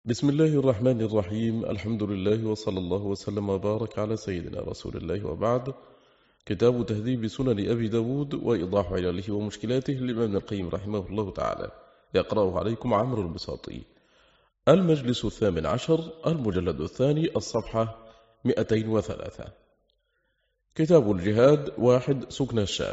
بسم الله الرحمن الرحيم. الحمد لله وصلى الله وسلم وبارك على سيدنا رسول الله، وبعد. كتاب تهذيب سنن أبي داود وإيضاح علله ومشكلاته للإمام ابن القيم رحمه الله تعالى، يقرأه عليكم عمرو البساطي. المجلس 18، المجلد الثاني، الصفحة 203. كتاب الجهاد 1، سكن الشام.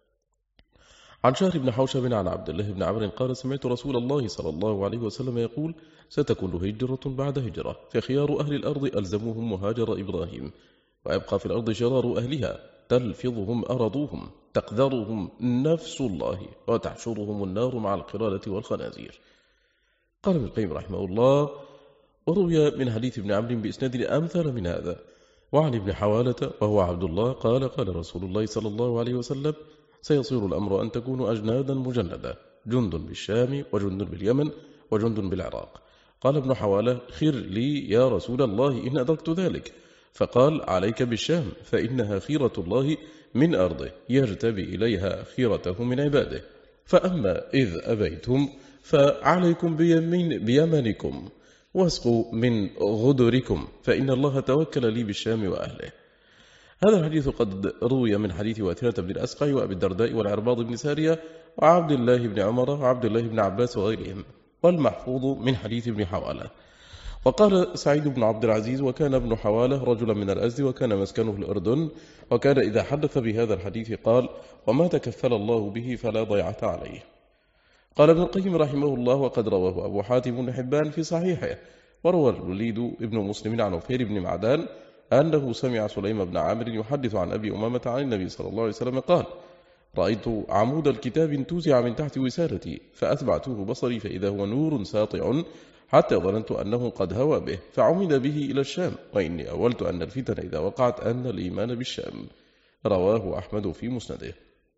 عن شهر بن حوشب عن عبد الله بن عمرو قال: سمعت رسول الله صلى الله عليه وسلم يقول: ستكون هجرة بعد هجرة، فخيار أهل الأرض ألزمهم مهاجر إبراهيم، ويبقى في الأرض شرار أهلها، تلفظهم أرضوهم، تقذرهم نفس الله، وتحشرهم النار مع القرادة والخنازير. قال ابن القيم رحمه الله: وروي من حديث ابن عمرو بإسناد أمثل من هذا. وعن ابن حوالة وهو عبد الله قال: قال رسول الله صلى الله عليه وسلم: سيصير الأمر أن تكونوا أجنادا مجندة، جند بالشام وجند باليمن وجند بالعراق. قال ابن حوالة: خر لي يا رسول الله إن أدركت ذلك. فقال: عليك بالشام، فإنها خيرة الله من أرضه، يجتبي إليها خيرته من عباده. فأما إذ أبيتم فعليكم بيمنكم، واسقوا من غدركم، فإن الله توكل لي بالشام وأهله. هذا الحديث قد روي من حديث واثرة بن الأسقع وأبي الدرداء والعرباض بن سارية وعبد الله بن عمر وعبد الله بن عباس وغيرهم، والمحفوظ من حديث ابن حوالة. وقال سعيد بن عبد العزيز: وكان ابن حوالة رجلا من الأزد، وكان مسكنه الأردن، وكان إذا حدث بهذا الحديث قال: وما تكفل الله به فلا ضيعة عليه. قال ابن القيم رحمه الله: وقد رواه أبو حاتم بن حبان في صحيحه، وروى الوليد ابن مسلم عن عفير بن معدان أنه سمع سليم بن عامر يحدث عن أبي أمامة عن النبي صلى الله عليه وسلم قال: رأيت عمود الكتاب انتزع من تحت وسادتي، فأتبعته بصري فإذا هو نور ساطع، حتى ظننت أنه قد هوى به، فعمد به إلى الشام، وإني أولت أن الفتن إذا وقعت أن الإيمان بالشام. رواه أحمد في مسنده.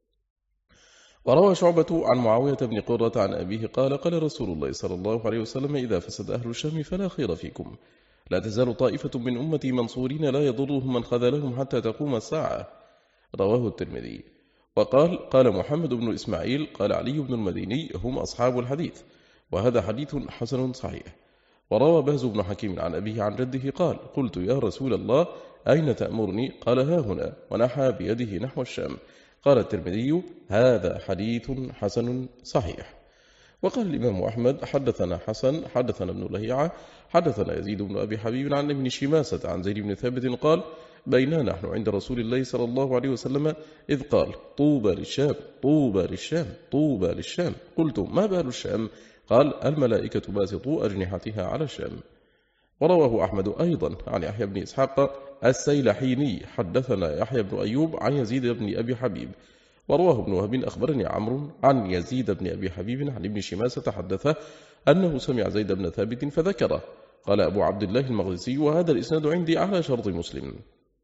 وروى شعبة عن معاوية بن قرة عن أبيه قال: قال رسول الله صلى الله عليه وسلم: إذا فسد أهل الشام فلا خير فيكم، لا تزال طائفة من أمتي منصورين لا يضرهم من خذلهم حتى تقوم الساعة. رواه الترمذي. وقال: قال محمد بن إسماعيل قال علي بن المديني: هم أصحاب الحديث، وهذا حديث حسن صحيح. وروى بهز بن حكيم عن أبيه عن جده قال: قلت يا رسول الله أين تأمرني؟ قال: ها هنا، ونحى بيده نحو الشام. قال الترمذي: هذا حديث حسن صحيح. وقال الإمام أحمد: حدثنا حسن حدثنا ابن لهيعة حدثنا يزيد بن أبي حبيب عن ابن شماسة عن زيد بن ثابت قال: بينا نحن عند رسول الله صلى الله عليه وسلم إذ قال: طوبى للشام طوبى للشام طوبى للشام. قلت: ما بال الشام؟ قال: الملائكة باسطوا أجنحتها على الشام. ورواه أحمد أيضا عن يحيى بن إسحاق السيلحيني حدثنا يحيى بن أيوب عن يزيد بن أبي حبيب. ورواه ابن وهب أخبرني عمرو عن يزيد بن أبي حبيب عن ابن شماسة حدثه أنه سمع زيد بن ثابت فذكره. قال أبو عبد الله المغرسي: وهذا الإسناد عندي على شرط مسلم.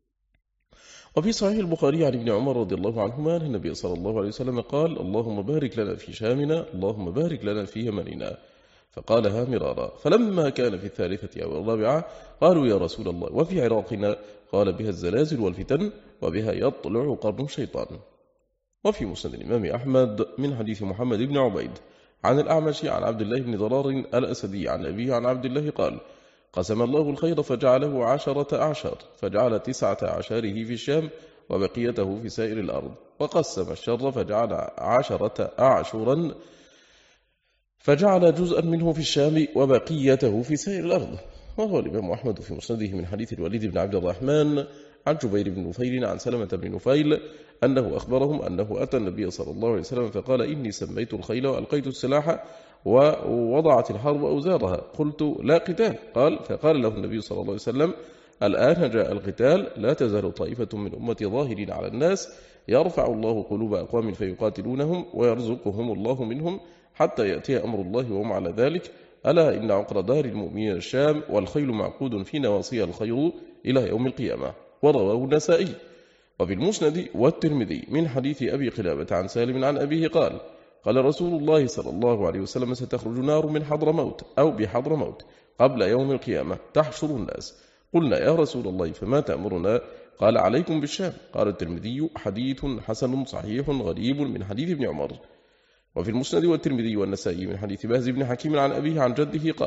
وفي صحيح البخاري عن ابن عمر رضي الله عنهما أن النبي صلى الله عليه وسلم قال: اللهم بارك لنا في شامنا، اللهم بارك لنا في يمننا. فقالها مرارا. فلما كان في الثالثة أو الرابعة قالوا: يا رسول الله وفي عراقنا؟ قال: بها الزلازل والفتن، وبها يطلع قرن الشيطان. وفي مسند الإمام أحمد من حديث محمد بن عبيد عن الأعمش عن عبد الله بن ضرار الأسدي عن أبيه عن عبد الله قال: قسم الله الخير فجعله 10 أعشار، فجعل 9 أعشاره في الشام وبقيته في سائر الأرض، وقسم الشر فجعل 10 أعشرا، فجعل جزءا منه في الشام وبقيته في سائر الأرض. وهو الإمام أحمد في مسنده من حديث الوليد بن عبد الرحمن عن جبير بن نفيل عن سلمة بن نفيل أنه أخبرهم أنه أتى النبي صلى الله عليه وسلم فقال: إني سميت الخيل وألقيت السلاح ووضعت الحرب أوزارها. قلت: لا قتال. قال: فقال له النبي صلى الله عليه وسلم: الآن جاء القتال، لا تزال طائفة من أمتي ظاهرين على الناس، يرفع الله قلوب أقوام فيقاتلونهم ويرزقهم الله منهم حتى يأتي أمر الله وهم على ذلك. ألا إن عقر دار المؤمنين الشام، والخيل معقود في نواصيها الخير إلى يوم القيامة. ورواه النسائي. وفي المسند والترمذي من حديث أبي قلابة عن سالم عن أبيه قال: قال رسول الله صلى الله عليه وسلم: ستخرج نار من حضرموت أو بحضرموت قبل يوم القيامة تحشر الناس. قلنا: يا رسول الله فما تأمرنا؟ قال: عليكم بالشام. قال الترمذي: حديث حسن صحيح غريب من حديث ابن عمر. وفي المسند والترمذي والنسائي من حديث بهز بن حكيم عن أبيه عن جده قال: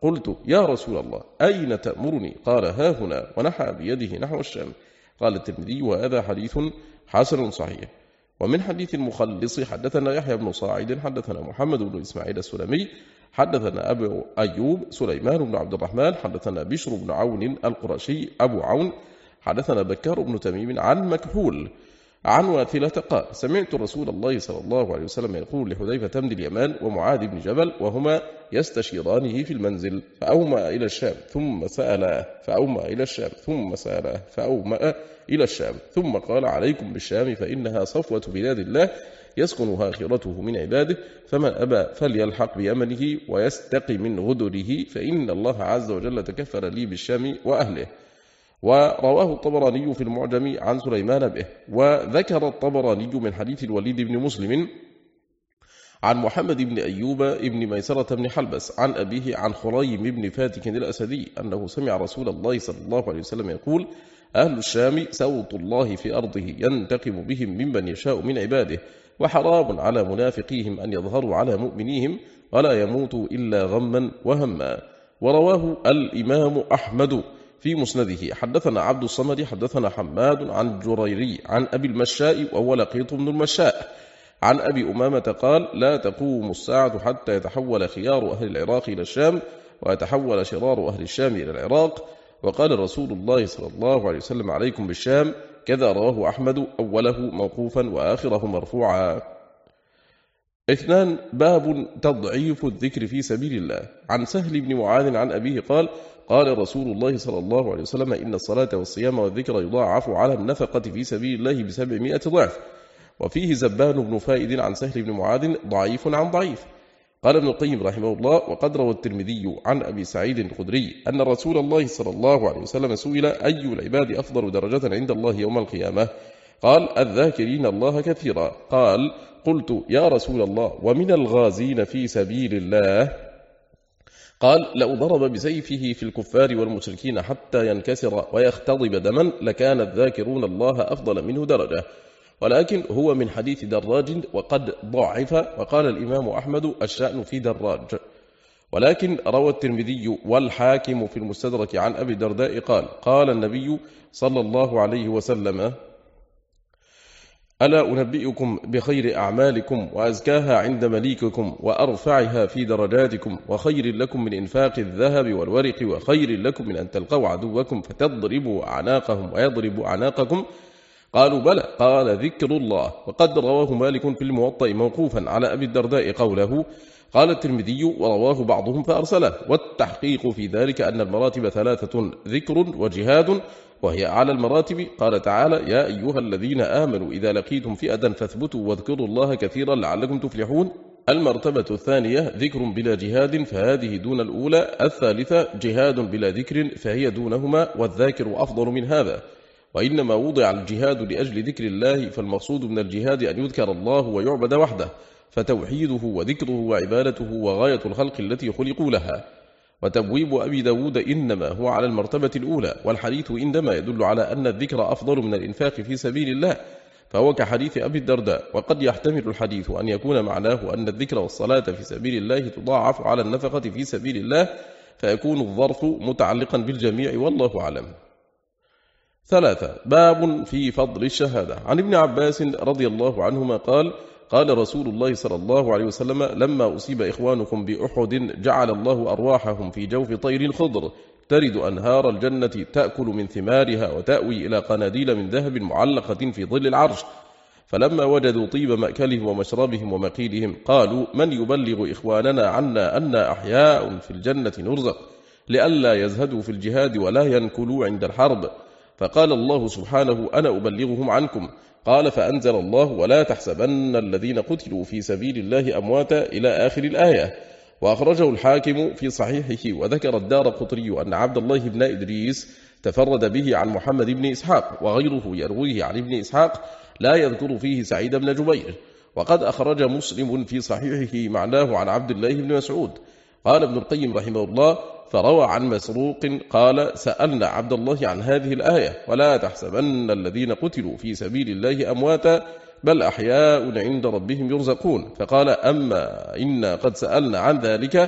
قلت يا رسول الله أين تأمرني؟ قال ها هنا، ونحى بيده نحو الشام. قال الترمذي وهذا حديث حسن صحيح. ومن حديث المخلص حدثنا يحيى بن صاعد حدثنا محمد بن إسماعيل السلمي حدثنا أبو أيوب سليمان بن عبد الرحمن حدثنا بشر بن عون القرشي أبو عون حدثنا بكار بن تميم عن مكحول عن واثلة قال سمعت رسول الله صلى الله عليه وسلم يقول لحذيفة بن اليمان ومعاذ بن جبل وهما يستشيرانه في المنزل فأومأ إلى الشام ثم سأله فأومأ إلى الشام ثم سأله فأومأ إلى الشام ثم قال عليكم بالشام فإنها صفوة بلاد الله يسكنها خيرته من عباده فمن أبى فليلحق بيمنه ويستقي من غدره فإن الله عز وجل تكفل لي بالشام وأهله. ورواه الطبراني في المعجم عن سليمان به. وذكر الطبراني من حديث الوليد بن مسلم عن محمد بن أيوب بن ميسرة بن حلبس عن أبيه عن خريم بن فاتك الأسدي أنه سمع رسول الله صلى الله عليه وسلم يقول أهل الشام سوط الله في أرضه ينتقم بهم ممن يشاء من عباده وحرام على منافقيهم أن يظهروا على مؤمنيهم ولا يموتوا إلا غما وهما. ورواه الإمام أحمد في مسنده حدثنا عبد الصمد حدثنا حماد عن جريري عن أبي المشاء وهو لقيط بن المشاء عن أبي أمامة قال لا تقوم الساعة حتى يتحول خيار أهل العراق إلى الشام ويتحول شرار أهل الشام إلى العراق. وقال رسول الله صلى الله عليه وسلم عليكم بالشام كذا رواه أحمد أوله موقوفا وآخره مرفوعا. 2 باب تضعيف الذكر في سبيل الله. عن سهل بن معاذ عن أبيه قال قال رسول الله صلى الله عليه وسلم إن الصلاة والصيام والذكر يضاعف على النفقة في سبيل الله ب700 ضعف. وفيه زبان بن فائد عن سهل بن معاذ ضعيف عن ضعيف. قال ابن القيم رحمه الله وقد روى الترمذي عن أبي سعيد الخدري أن رسول الله صلى الله عليه وسلم سئل أي العباد أفضل درجة عند الله يوم القيامة؟ قال الذاكرين الله كثيرا. قال قلت يا رسول الله ومن الغازين في سبيل الله؟ قال لو ضرب بسيفه في الكفار والمشركين حتى ينكسر ويختضب دما لكان الذاكرون الله أفضل منه درجة. ولكن هو من حديث دراج وقد ضعف. وقال الإمام أحمد الشأن في دراج. ولكن روى الترمذي والحاكم في المستدرك عن أبي الدرداء قال قال النبي صلى الله عليه وسلم ألا أنبئكم بخير أعمالكم وأزكاها عند مليككم وأرفعها في درجاتكم وخير لكم من إنفاق الذهب والورق وخير لكم من أن تلقوا عدوكم فتضربوا أعناقهم ويضربوا أعناقكم؟ قالوا بلى. قال ذكر الله. وقد رواه مالك في الموطأ موقوفا على أبي الدرداء قوله. قال الترمذي ورواه بعضهم فأرسله. والتحقيق في ذلك أن المراتب 3 ذكر وجهاد وهي أعلى المراتب. قال تعالى يا أيها الذين آمنوا إذا لقيتم فئة فاثبتوا واذكروا الله كثيرا لعلكم تفلحون. المرتبة 2 ذكر بلا جهاد فهذه دون الأولى. 3 جهاد بلا ذكر فهي دونهما والذاكر أفضل من هذا. وإنما وضع الجهاد لأجل ذكر الله فالمقصود من الجهاد أن يذكر الله ويعبد وحده فتوحيده وذكره وعبادته وغاية الخلق التي خلقوا لها. وتبويب أبي داود إنما هو على المرتبة الأولى. والحديث إنما يدل على أن الذكر أفضل من الإنفاق في سبيل الله فهو كحديث أبي الدرداء. وقد يحتمل الحديث أن يكون معناه أن الذكر والصلاة في سبيل الله تضاعف على النفقة في سبيل الله فيكون الظرف متعلقا بالجميع والله أعلم. 3 باب في فضل الشهادة. عن ابن عباس رضي الله عنهما قال قال رسول الله صلى الله عليه وسلم لما أصيب إخوانكم بأحد جعل الله أرواحهم في جوف طير خضر ترد أنهار الجنة تأكل من ثمارها وتأوي إلى قناديل من ذهب معلقة في ظل العرش. فلما وجدوا طيب مأكلهم ومشربهم ومقيلهم قالوا من يبلغ إخواننا عنا أن أحياء في الجنة نرزق لئلا يزهدوا في الجهاد ولا ينكلوا عند الحرب. فقال الله سبحانه أنا أبلغهم عنكم. قال فأنزل الله ولا تحسبن الذين قتلوا في سبيل الله أمواتا إلى آخر الآية. وأخرجه الحاكم في صحيحه. وذكر الدارقطني أن عبد الله بن إدريس تفرد به عن محمد بن إسحاق وغيره يرويه عن ابن إسحاق لا يذكر فيه سعيد بن جبير. وقد أخرج مسلم في صحيحه معناه عن عبد الله بن مسعود. قال ابن القيم رحمه الله فروى عن مسروق قال سألنا عبد الله عن هذه الآية ولا تحسبن الذين قتلوا في سبيل الله أمواتا بل أحياء عند ربهم يرزقون. فقال أما إنا قد سألنا عن ذلك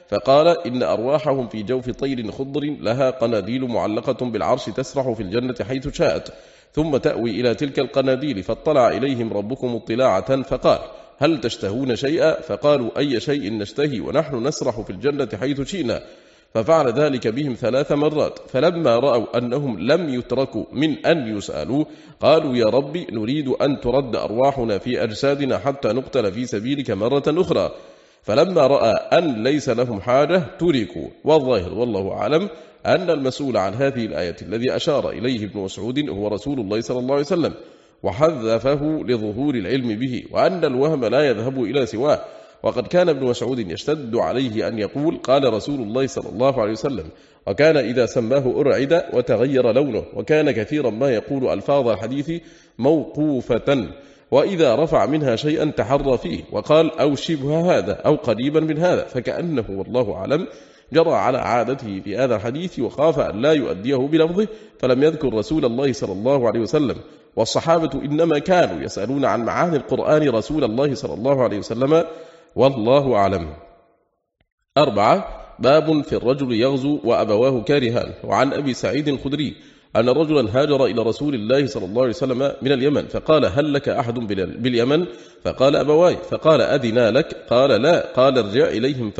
فقال إن أرواحهم في جوف طير خضر لها قناديل معلقة بالعرش تسرح في الجنة حيث شاءت، ثم تأوي إلى تلك القناديل، فاطلع إليهم ربكم اطلاعة فقال هل تشتهون شيئا؟ فقالوا أي شيء نشتهي ونحن نسرح في الجنة حيث شئنا. ففعل ذلك بهم 3 مرات، فلما رأوا أنهم لم يتركوا من أن يسألوا قالوا يا ربي نريد أن ترد أرواحنا في أجسادنا حتى نقتل في سبيلك مرة أخرى. فلما رأى أن ليس لهم حاجة تركوا. والظاهر والله أعلم أن المسؤول عن هذه الآية الذي أشار إليه ابن مسعود هو رسول الله صلى الله عليه وسلم، وحذفه لظهور العلم به، وأن الوهم لا يذهب إلى سواه. وقد كان ابن مسعود يشتد عليه أن يقول قال رسول الله صلى الله عليه وسلم، وكان إذا سماه أرعد وتغير لونه، وكان كثيرا ما يقول ألفاظ الحديث موقوفة، وإذا رفع منها شيئا تحرى فيه وقال أو شبه هذا أو قريبا من هذا، فكأنه والله أعلم جرى على عادته في هذا الحديث وخاف أن لا يؤديه بلفظه فلم يذكر رسول الله صلى الله عليه وسلم. والصحابة إنما كانوا يسألون عن معاني القرآن رسول الله صلى الله عليه وسلم، والله أعلم. 4. باب في الرجل يغزو وأبواه كارهان. وعن أبي سعيد الخدري أن رجلا هاجر إلى رسول الله صلى الله عليه وسلم من اليمن، فقال هل لك أحد باليمن؟ فقال أبواي. فقال أذنا لك؟ قال لا. قال ارجع إليهم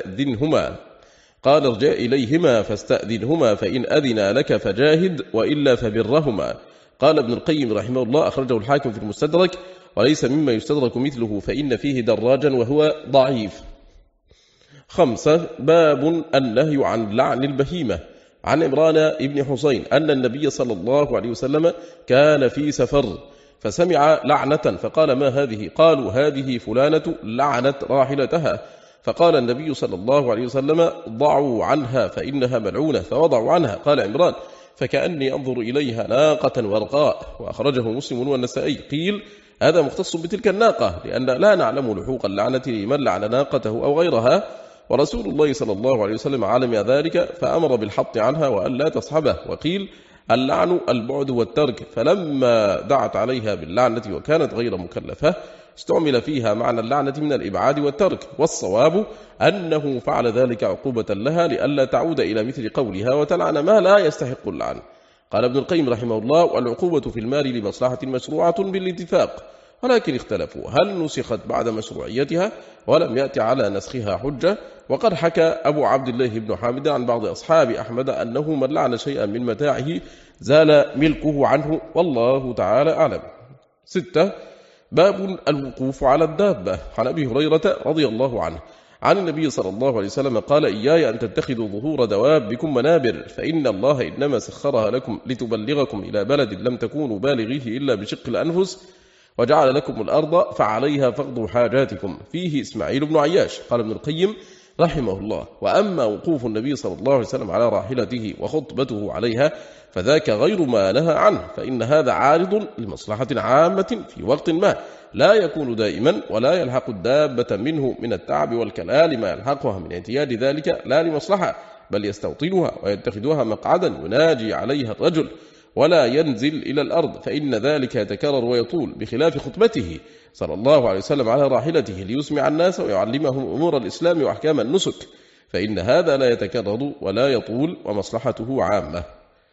فاستأذنهما فإن أذنا لك فجاهد وإلا فبرهما. قال ابن القيم رحمه الله أخرجه الحاكم في المستدرك وليس مما يستدرك مثله فإن فيه دراجا وهو ضعيف. 5. باب النهي عن لعن البهيمة. عن عمران ابن حسين أن النبي صلى الله عليه وسلم كان في سفر فسمع لعنة فقال ما هذه؟ قالوا هذه فلانة لعنت راحلتها. فقال النبي صلى الله عليه وسلم ضعوا عنها فإنها ملعونة، فوضعوا عنها. قال عمران فكأني أنظر إليها ناقة ورقاء، وأخرجه مسلم والنسائي. قيل هذا مختص بتلك الناقة لأن لا نعلم لحوق اللعنة لمن لعن ناقته أو غيرها، ورسول الله صلى الله عليه وسلم علم ذلك فأمر بالحط عنها وأن لا تصحبه. وقيل اللعن البعد والترك، فلما دعت عليها باللعنة وكانت غير مكلفة استعمل فيها معنى اللعنة من الإبعاد والترك، والصواب أنه فعل ذلك عقوبة لها لئلا تعود إلى مثل قولها وتلعن ما لا يستحق اللعن. قال ابن القيم رحمه الله والعقوبة في المال لمصلحة مشروعة بالاتفاق، ولكن اختلفوا هل نسخت بعد مشروعيتها ولم يأتي على نسخها حجة. وقد حكى أبو عبد الله بن حامد عن بعض أصحاب أحمد أنه من لعن شيئا من متاعه زال ملكه عنه، والله تعالى أعلم. 6. باب الوقوف على الدابة. عن أبي هريرة رضي الله عنه عن النبي صلى الله عليه وسلم قال إياي أن تتخذوا ظهور دوابكم منابر، فإن الله إنما سخرها لكم لتبلغكم إلى بلد لم تكونوا بالغيه إلا بشق الأنفس، وجعل لكم الأرض فعليها فقضوا حاجاتكم. فيه إسماعيل بن عياش. قال ابن القيم رحمه الله وأما وقوف النبي صلى الله عليه وسلم على راحلته وخطبته عليها فذاك غير ما نهى عنه، فإن هذا عارض لمصلحة عامة في وقت ما لا يكون دائما، ولا يلحق الدابة منه من التعب والكلال ما يلحقها من اعتياد ذلك لا لمصلحة، بل يستوطنها ويتخذها مقعدا يناجي عليها الرجل ولا ينزل إلى الأرض، فإن ذلك يتكرر ويطول، بخلاف خطبته صلى الله عليه وسلم على راحلته ليسمع الناس ويعلمهم أمور الإسلام وأحكام النسك، فإن هذا لا يتكرر ولا يطول ومصلحته عامة.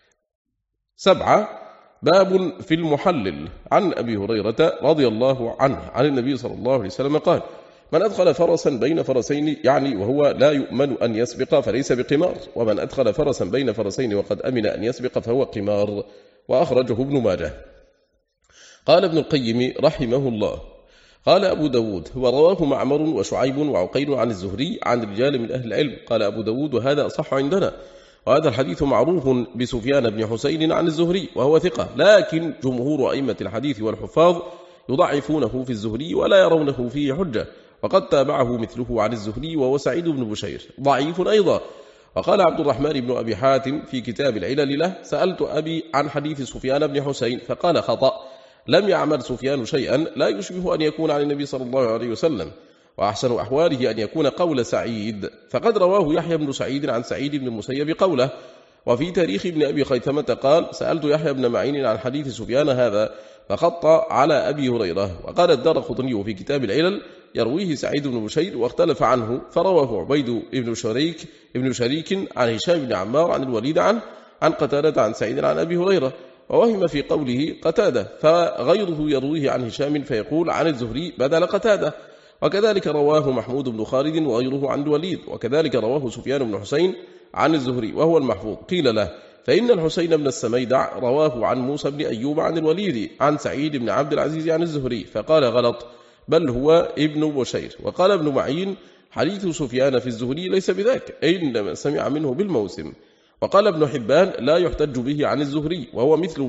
7. باب في المحلل. عن أبي هريرة رضي الله عنه عن النبي صلى الله عليه وسلم قال من أدخل فرسا بين فرسين يعني وهو لا يؤمن أن يسبق فليس بقمار، ومن أدخل فرسا بين فرسين وقد أمن أن يسبق فهو قمار، وأخرجه ابن ماجه. قال ابن القيم رحمه الله قال أبو داود ورواه معمر وشعيب وعقيل عن الزهري عن رجال من أهل العلم. قال أبو داود وهذا أصح عندنا، وهذا الحديث معروف بسفيان بن حسين عن الزهري وهو ثقة، لكن جمهور أئمة الحديث والحفاظ يضعفونه في الزهري ولا يرونه فيه حجة، وقد تابعه مثله عن الزهري وهو سعيد بن بشير ضعيف أيضا. وقال عبد الرحمن بن أبي حاتم في كتاب العلل له سألت أبي عن حديث سفيان بن حسين فقال خطأ، لم يعمل سفيان شيئا لا يشبه أن يكون عن النبي صلى الله عليه وسلم، وأحسن أحواله أن يكون قول سعيد، فقد رواه يحيى بن سعيد عن سعيد بن المسيب قوله، وفي تاريخ ابن أبي خيثمة قال: سألت يحيى بن معين عن حديث سفيان هذا فخط على أبي هريرة. وقال الدارقطني في كتاب العلل: يرويه سعيد بن بشير واختلف عنه، فرواه عبيد ابن شريك عن هشام بن عمار عن الوليد عن قتادة عن سعيد عن أبي هريرة، ووهم في قوله قتادة، فغيره يرويه عن هشام فيقول عن الزهري بدل قتادة. وكذلك رواه محمود بن خالد وغيره عن الوليد، وكذلك رواه سفيان بن حسين عن الزهري وهو المحفوظ. قيل له: فإن الحسين بن السميدع رواه عن موسى بن أيوب عن الوليد عن سعيد بن عبد العزيز عن الزهري، فقال: غلط، بل هو ابن بشير. وقال ابن معين: حديث سفيان في الزهري ليس بذاك، إنما سمع منه بالموسم. وقال ابن حبان: لا يحتج به عن الزهري، وهو مثل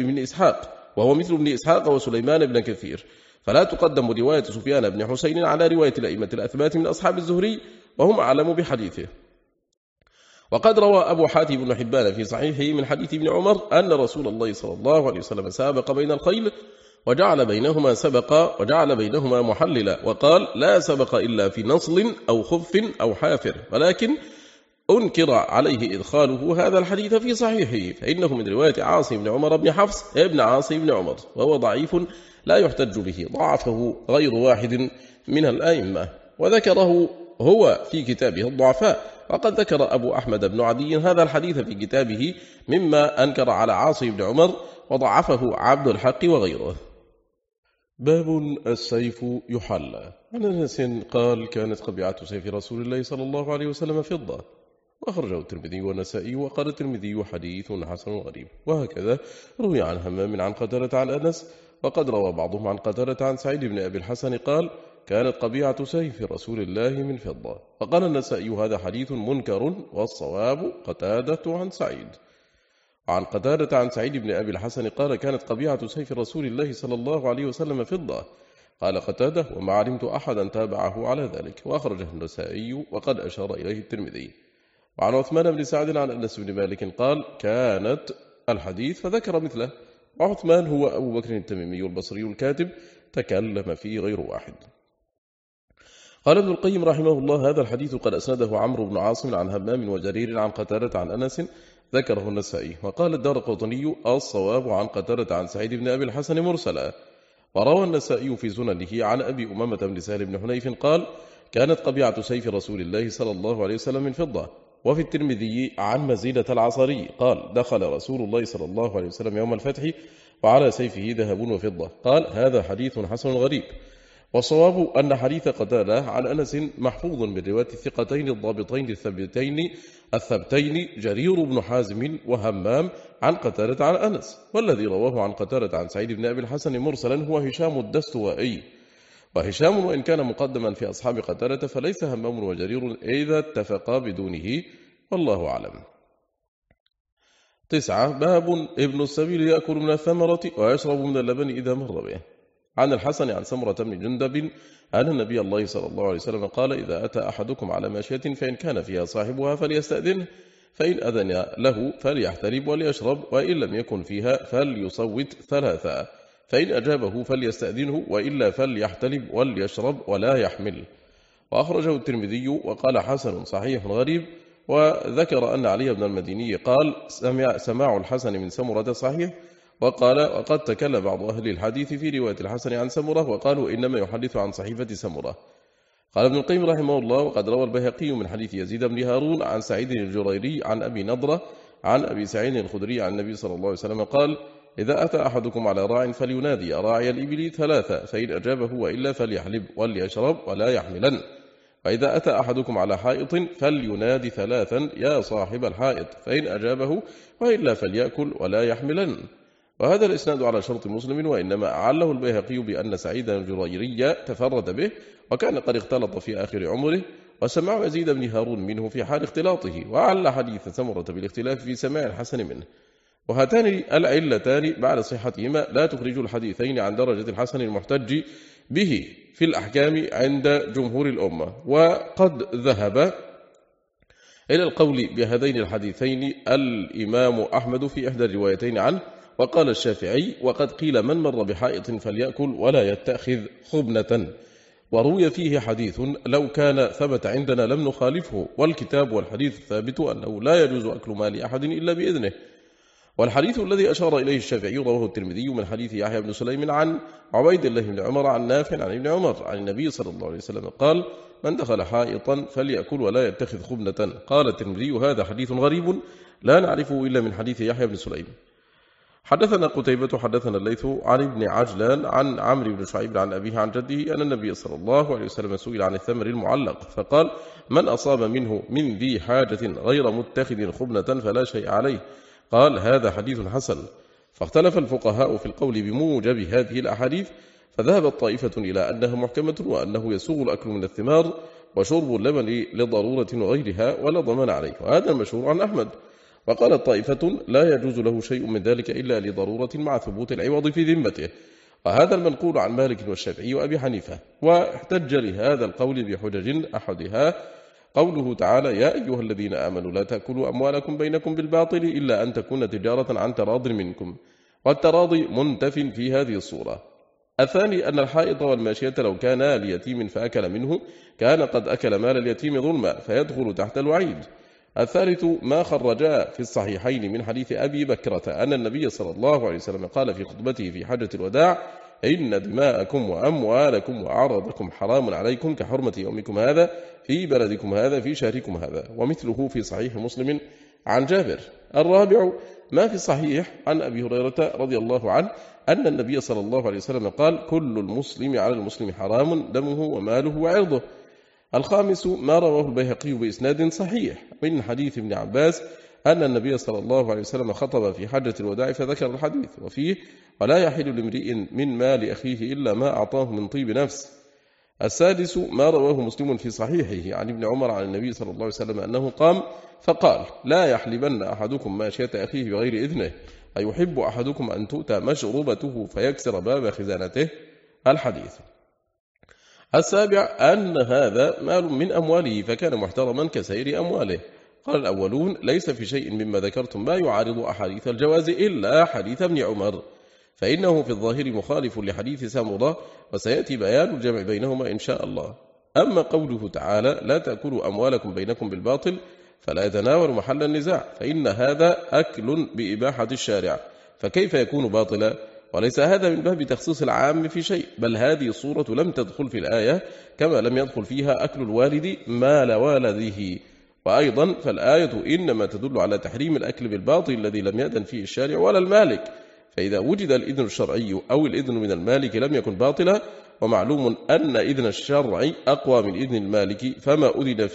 ابن إسحاق وسليمان بن كثير، فلا تقدم رواية سفيان بن حسين على رواية الأئمة الأثبات من أصحاب الزهري، وهم أعلم بحديثه. وقد روى أبو حاتم بن حبان في صحيحه من حديث ابن عمر أن رسول الله صلى الله عليه وسلم سابق بين الخيل وجعل بينهما محللا، وقال: لا سبق إلا في نصل أو خف أو حافر، ولكن أنكر عليه إدخاله هذا الحديث في صحيحه، فإنه من رواية عاصم بن عمر بن حفص ابن عاصم بن عمر، وهو ضعيف لا يحتج به، ضعفه غير واحد من الآئمة، وذكره هو في كتابه الضعفاء. وقد ذكر أبو أحمد بن عدي هذا الحديث في كتابه مما أنكر على عاصم بن عمر، وضعفه عبد الحق وغيره. باب السيف يحلى. عن أنس قال: كانت قبيعة سيف رسول الله صلى الله عليه وسلم فضة، وأخرجه الترمذي والنسائي، وقال الترمذي: حديث حسن غريب. وهكذا روي عن همام عن قتادة عن أنس، وقد روى بعضهم عن قتادة عن سعيد بن أبي الحسن قال: كانت قبيعة سيف رسول الله من فضة. وقال النسائي: هذا حديث منكر، والصواب قتادة عن سعيد. وعن قتادة عن سعيد بن أبي الحسن قال: كانت قبيعة سيف رسول الله صلى الله عليه وسلم فضة. قال قتادة: وما علمت أحدا تابعه على ذلك. وأخرجه النسائي، وقد أشار إليه الترمذي. وعن عثمان بن سعد عن أنس بن مالك قال: كانت الحديث، فذكر مثله. وعثمان هو أبو بكر التميمي البصري الكاتب، تكلم فيه غير واحد. قال ابن القيم رحمه الله: هذا الحديث قد أسنده عمرو بن عاصم عن همام وجرير عن قتادة عن أنس، ذكره النسائي. وقال الدارقطني: الصواب عن قتادة عن سعيد بن أبي الحسن مرسلا. وروى النسائي في سننه عن أبي أمامة بن سهل بن حنيف قال: كانت قبيعة سيف رسول الله صلى الله عليه وسلم من فضة. وفي الترمذي عن مزيدة العصري قال: دخل رسول الله صلى الله عليه وسلم يوم الفتح وعلى سيفه ذهب وفضة. قال: هذا حديث حسن غريب. والصواب أن حديث قتادة عن أنس محفوظ من رواية الثقتين الضابطين الثبتين جرير بن حازم وهمام عن قتادة عن أنس. والذي رواه عن قتادة عن سعيد بن أبي الحسن مرسلا هو هشام الدستوائي. وهشام وإن كان مقدما في أصحاب قتادة فليس همام وجرير إذا اتفقا بدونه، والله أعلم. 9. باب ابن السبيل يأكل من الثمرة ويشرب من اللبن إذا مر به. عن الحسن عن سمرة بن جندب أن النبي الله صلى الله عليه وسلم قال: إذا أتى أحدكم على ماشية فإن كان فيها صاحبها فليستأذنه، فإن أذن له فليحتلب وليشرب، وإن لم يكن فيها فليصوت 3، فإن أجابه فليستأذنه، وإلا فليحتلب وليشرب ولا يحمل. وأخرجه الترمذي وقال: حسن صحيح غريب. وذكر أن علي بن المديني قال: سماع الحسن من سمرة صحيح. وقال: وقد تكلم بعض أهل الحديث في رواية الحسن عن سمرة، وقالوا إنما يحدث عن صحيفة سمرة. قال ابن القيم رحمه الله: وقد روى البيهقي من حديث يزيد بن هارون عن سعيد الجريري عن أبي نضرة عن أبي سعيد الخدري عن النبي صلى الله عليه وسلم قال: إذا أتى أحدكم على راع فلينادي راعي الإبل 3، فإن أجابه وإلا فليحلب وليشرب ولا يحملن. وإذا أتى أحدكم على حائط فلينادي 3 يا صاحب الحائط، فإن أجابه وإلا فليأكل ولا يحملن. وهذا الإسناد على شرط مسلم، وإنما أعله البيهقي بأن سعيد الجريري تفرد به، وكان قد اختلط في آخر عمره، وسمع يزيد بن هارون منه في حال اختلاطه، وعل حديث سمرة بالاختلاف في سماع الحسن منه. وهاتان العلتان بعد صحتهما لا تخرج الحديثين عن درجة الحسن المحتج به في الأحكام عند جمهور الأمة. وقد ذهب إلى القول بهذين الحديثين الإمام أحمد في إحدى الروايتين عنه. وقال الشافعي: وقد قيل من مر بحائط فليأكل ولا يتأخذ خبنة. وروي فيه حديث لو كان ثبت عندنا لم نخالفه، والكتاب والحديث الثابت أنه لا يجوز أكل مال أحد إلا بإذنه. والحديث الذي أشار إليه الشافعي رواه الترمذي من حديث يحيى بن سليم عن عبيد الله بن عمر عن نافع عن ابن عمر عن النبي صلى الله عليه وسلم قال: من دخل حائطا فليأكل ولا يتخذ خبنة. قال الترمذي: هذا حديث غريب لا نعرفه إلا من حديث يحيى بن سليم. حدثنا قتيبة حدثنا الليث عن ابن عجلان عن عمرو بن شعيب عن أبيه عن جده أن النبي صلى الله عليه وسلم سئل عن الثمر المعلق فقال: من أصاب منه من ذي حاجة غير متخذ خبنة فلا شيء عليه. قال: هذا حديث حسن. فاختلف الفقهاء في القول بموجب هذه الأحاديث، فذهبت طائفة إلى أنها محكمة وأنه يسوغ الأكل من الثمار وشرب اللبن لضرورة وغيرها ولا ضمان عليه، وهذا المشهور عن أحمد. وقالت طائفة: لا يجوز له شيء من ذلك إلا لضرورة مع ثبوت العوض في ذمته، وهذا المنقول عن مالك والشافعي وأبي حنيفة. واحتج لهذا القول بحجج، أحدها قوله تعالى: يا أيها الذين آمنوا لا تأكلوا أموالكم بينكم بالباطل إلا أن تكون تجارة عن تراض منكم، والتراضي منتف في هذه الصورة. الثاني أن الحائط والماشية لو كان ليتيم فأكل منه كان قد أكل مال اليتيم ظلما فيدخل تحت الوعيد. الثالث ما خرجا في الصحيحين من حديث أبي بكرة أن النبي صلى الله عليه وسلم قال في خطبته في حجة الوداع: إن دماءكم وأموالكم وأعراضكم حرام عليكم كحرمة يومكم هذا في بلدكم هذا في شهركم هذا، ومثله في صحيح مسلم عن جابر. الرابع ما في الصحيح عن أبي هريرة رضي الله عنه أن النبي صلى الله عليه وسلم قال: كل المسلم على المسلم حرام دمه وماله وعرضه. الخامس ما رواه البيهقي بإسناد صحيح من حديث ابن عباس أن النبي صلى الله عليه وسلم خطب في حجة الوداع فذكر الحديث وفيه: ولا يحل لامرئ من مال أخيه إلا ما أعطاه من طيب نفس. السادس ما رواه مسلم في صحيحه عن ابن عمر عن النبي صلى الله عليه وسلم أنه قام فقال: لا يحلبن أحدكم ماشية أخيه بغير إذنه، أيحب أحدكم أن تؤتى مشروبته فيكسر باب خزانته. الحديث. السابع أن هذا مال من أمواله فكان محترما كسائر أمواله. قال الأولون: ليس في شيء مما ذكرتم ما يعارض أحاديث الجواز إلا حديث ابن عمر، فإنه في الظاهر مخالف لحديث سامرة، وسيأتي بيان الجمع بينهما إن شاء الله. أما قوله تعالى: لا تأكلوا أموالكم بينكم بالباطل، فلا يتناول محل النزاع، فإن هذا أكل بإباحة الشارع، فكيف يكون باطلا؟ وليس هذا من باب تخصيص العام في شيء، بل هذه الصورة لم تدخل في الآية كما لم يدخل فيها أكل الوالد مال والده. وأيضا فالآية إنما تدل على تحريم الأكل بالباطل الذي لم يأذن فيه الشارع ولا المالك، فإذا وجد الإذن الشرعي أو الإذن من المالك لم يكن باطلا. ومعلوم أن إذن الشرع أقوى من إذن المالك، فما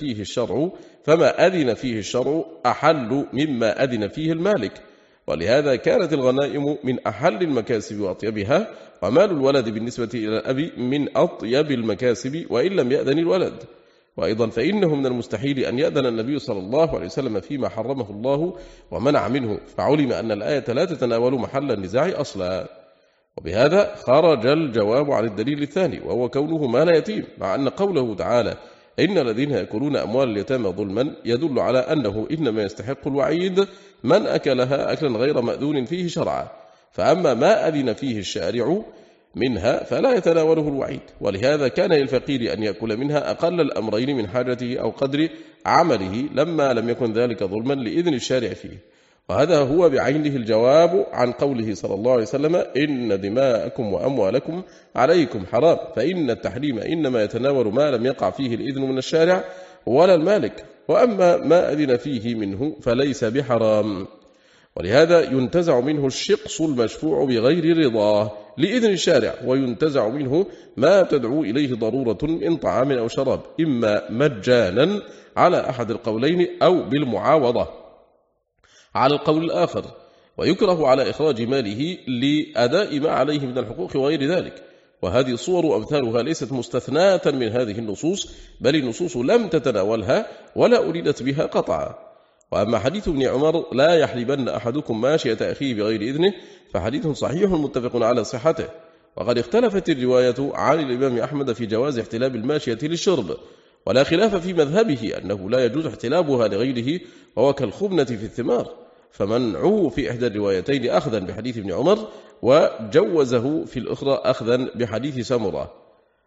أذن فيه الشرع أحل مما أذن فيه المالك، ولهذا كانت الغنائم من أحل المكاسب وأطيبها، ومال الولد بالنسبة إلى الأب من أطيب المكاسب وإن لم يأذن الولد. وأيضا فإنه من المستحيل أن يأذن النبي صلى الله عليه وسلم فيما حرمه الله ومنع منه، فعلم أن الآية لا تتناول محل النزاع أصلا. وبهذا خرج الجواب عن الدليل الثاني، وهو كونه مال يتيم، مع أن قوله تعالى: إن الذين يأكلون أموال اليتامى ظلما يدل على أنه إنما يستحق الوعيد من أكلها أكلا غير مأذون فيه شرعا، فأما ما أذن فيه الشارع منها فلا يتناوله الوعيد. ولهذا كان للفقير أن يأكل منها أقل الأمرين من حاجته أو قدر عمله لما لم يكن ذلك ظلما لإذن الشارع فيه. وهذا هو بعينه الجواب عن قوله صلى الله عليه وسلم: إن دماءكم وأموالكم عليكم حرام، فإن التحريم إنما يتناول ما لم يقع فيه الإذن من الشارع ولا المالك، وأما ما أذن فيه منه فليس بحرام. ولهذا ينتزع منه الشقص المشفوع بغير رضاه لإذن الشارع، وينتزع منه ما تدعو إليه ضرورة من طعام أو شراب، إما مجانا على أحد القولين أو بالمعاوضة على القول الآخر، ويكره على إخراج ماله لأداء ما عليه من الحقوق وغير ذلك. وهذه صور أمثالها ليست مستثناة من هذه النصوص، بل النصوص لم تتناولها ولا أريدت بها قطعا. وأما حديث ابن عمر: لا يحلبن أحدكم ماشية أخيه بغير إذنه، فحديث صحيح متفق على صحته. وقد اختلفت الرواية عن الإمام أحمد في جواز احتلاب الماشية للشرب، ولا خلاف في مذهبه أنه لا يجوز احتلابها لغيره، وهو كالخبنة في الثمار، فمنعوه في إحدى الروايتين أخذا بحديث ابن عمر، وجوزه في الأخرى أخذا بحديث سمرة.